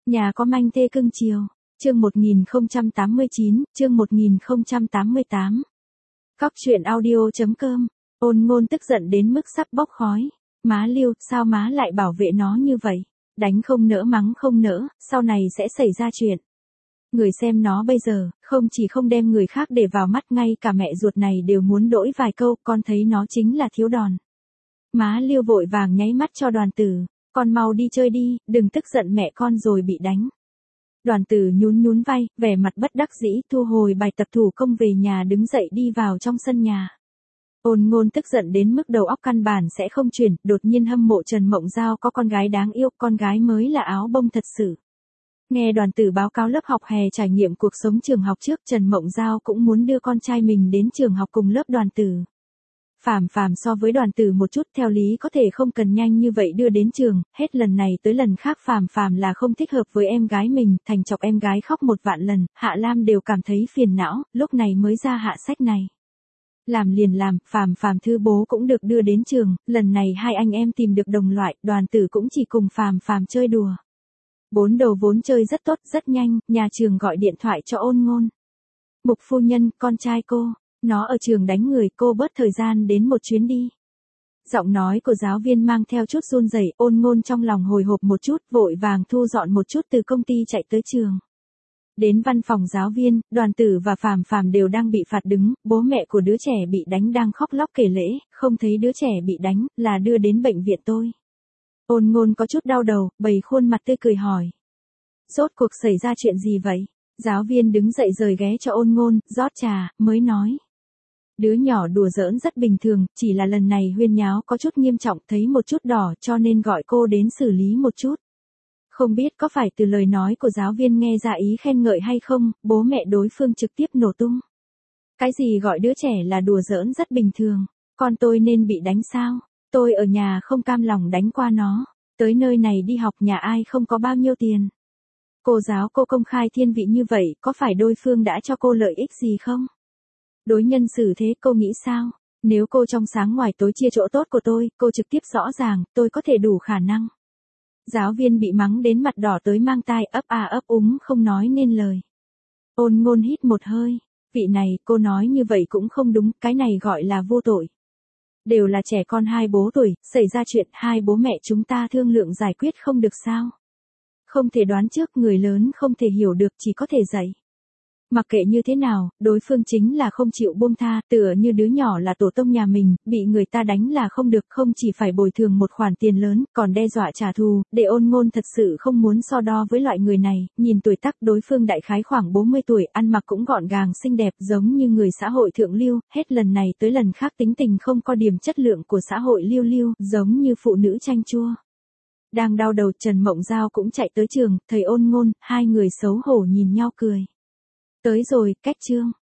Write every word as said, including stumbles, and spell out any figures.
Nhà có manh thê cưng chiều. Chương một nghìn không trăm tám mươi chín, chương một nghìn không trăm tám mươi tám. Cóc truyện audio chấm com. Ôn Ngôn tức giận đến mức sắp bốc khói. Má Liêu, sao má lại bảo vệ nó như vậy? Đánh không nỡ mắng không nỡ, sau này sẽ xảy ra chuyện. Người xem nó bây giờ, không chỉ không đem người khác để vào mắt, ngay cả mẹ ruột này đều muốn đỗi vài câu, con thấy nó chính là thiếu đòn. Má Liêu vội vàng nháy mắt cho Đoàn Tử, con mau đi chơi đi, đừng tức giận mẹ con rồi bị đánh. Đoàn Tử nhún nhún vai, vẻ mặt bất đắc dĩ, thu hồi bài tập thủ công về nhà, đứng dậy đi vào trong sân nhà. Ôn Ngôn tức giận đến mức đầu óc căn bản sẽ không chuyển, đột nhiên hâm mộ Trần Mộng Giao có con gái đáng yêu, con gái mới là áo bông thật sự. Nghe Đoàn Tử báo cáo lớp học hè trải nghiệm cuộc sống trường học trước, Trần Mộng Giao cũng muốn đưa con trai mình đến trường học cùng lớp Đoàn Tử. Phàm Phàm so với Đoàn Tử một chút, theo lý có thể không cần nhanh như vậy đưa đến trường, hết lần này tới lần khác Phàm Phàm là không thích hợp với em gái mình, thành chọc em gái khóc một vạn lần, Hạ Lam đều cảm thấy phiền não, lúc này mới ra hạ sách này. Làm liền làm, Phàm Phàm thư bố cũng được đưa đến trường, lần này hai anh em tìm được đồng loại, Đoàn Tử cũng chỉ cùng Phàm Phàm chơi đùa. Bốn đầu vốn chơi rất tốt, rất nhanh, nhà trường gọi điện thoại cho Ôn Ngôn. Mục phu nhân, con trai cô, nó ở trường đánh người, cô bớt thời gian đến một chuyến đi. Giọng nói của giáo viên mang theo chút run rẩy, Ôn Ngôn trong lòng hồi hộp một chút, vội vàng thu dọn một chút từ công ty chạy tới trường. Đến văn phòng giáo viên, Đoàn Tử và Phàm Phàm đều đang bị phạt đứng, bố mẹ của đứa trẻ bị đánh đang khóc lóc kể lễ, không thấy đứa trẻ bị đánh, là đưa đến bệnh viện tôi. Ôn Ngôn có chút đau đầu, bày khuôn mặt tươi cười hỏi. Rốt cuộc xảy ra chuyện gì vậy? Giáo viên đứng dậy rời ghế cho Ôn Ngôn, rót trà, mới nói. Đứa nhỏ đùa giỡn rất bình thường, chỉ là lần này huyên nháo có chút nghiêm trọng, thấy một chút đỏ cho nên gọi cô đến xử lý một chút. Không biết có phải từ lời nói của giáo viên nghe ra ý khen ngợi hay không, bố mẹ đối phương trực tiếp nổ tung. Cái gì gọi đứa trẻ là đùa giỡn rất bình thường, con tôi nên bị đánh sao? Tôi ở nhà không cam lòng đánh qua nó, tới nơi này đi học nhà ai không có bao nhiêu tiền. Cô giáo cô công khai thiên vị như vậy, có phải đối phương đã cho cô lợi ích gì không? Đối nhân xử thế cô nghĩ sao? Nếu cô trong sáng ngoài tối chia chỗ tốt của tôi, cô trực tiếp rõ ràng, tôi có thể đủ khả năng. Giáo viên bị mắng đến mặt đỏ tới mang tai, ấp a ấp úng không nói nên lời. Ôn Ngôn hít một hơi, vị này, cô nói như vậy cũng không đúng, cái này gọi là vô tội. Đều là trẻ con hai bố tuổi, xảy ra chuyện hai bố mẹ chúng ta thương lượng giải quyết không được sao? Không thể đoán trước, người lớn không thể hiểu được, chỉ có thể dạy. Mặc kệ như thế nào, đối phương chính là không chịu buông tha, tựa như đứa nhỏ là tổ tông nhà mình, bị người ta đánh là không được, không chỉ phải bồi thường một khoản tiền lớn, còn đe dọa trả thù, để Ôn Ngôn thật sự không muốn so đo với loại người này, nhìn tuổi tác đối phương đại khái khoảng bốn mươi tuổi, ăn mặc cũng gọn gàng xinh đẹp giống như người xã hội thượng lưu, hết lần này tới lần khác tính tình không có điểm chất lượng của xã hội lưu lưu, giống như phụ nữ chanh chua. Đang đau đầu, Trần Mộng Giao cũng chạy tới trường, thầy Ôn Ngôn, hai người xấu hổ nhìn nhau cười. Tới rồi, cách chương.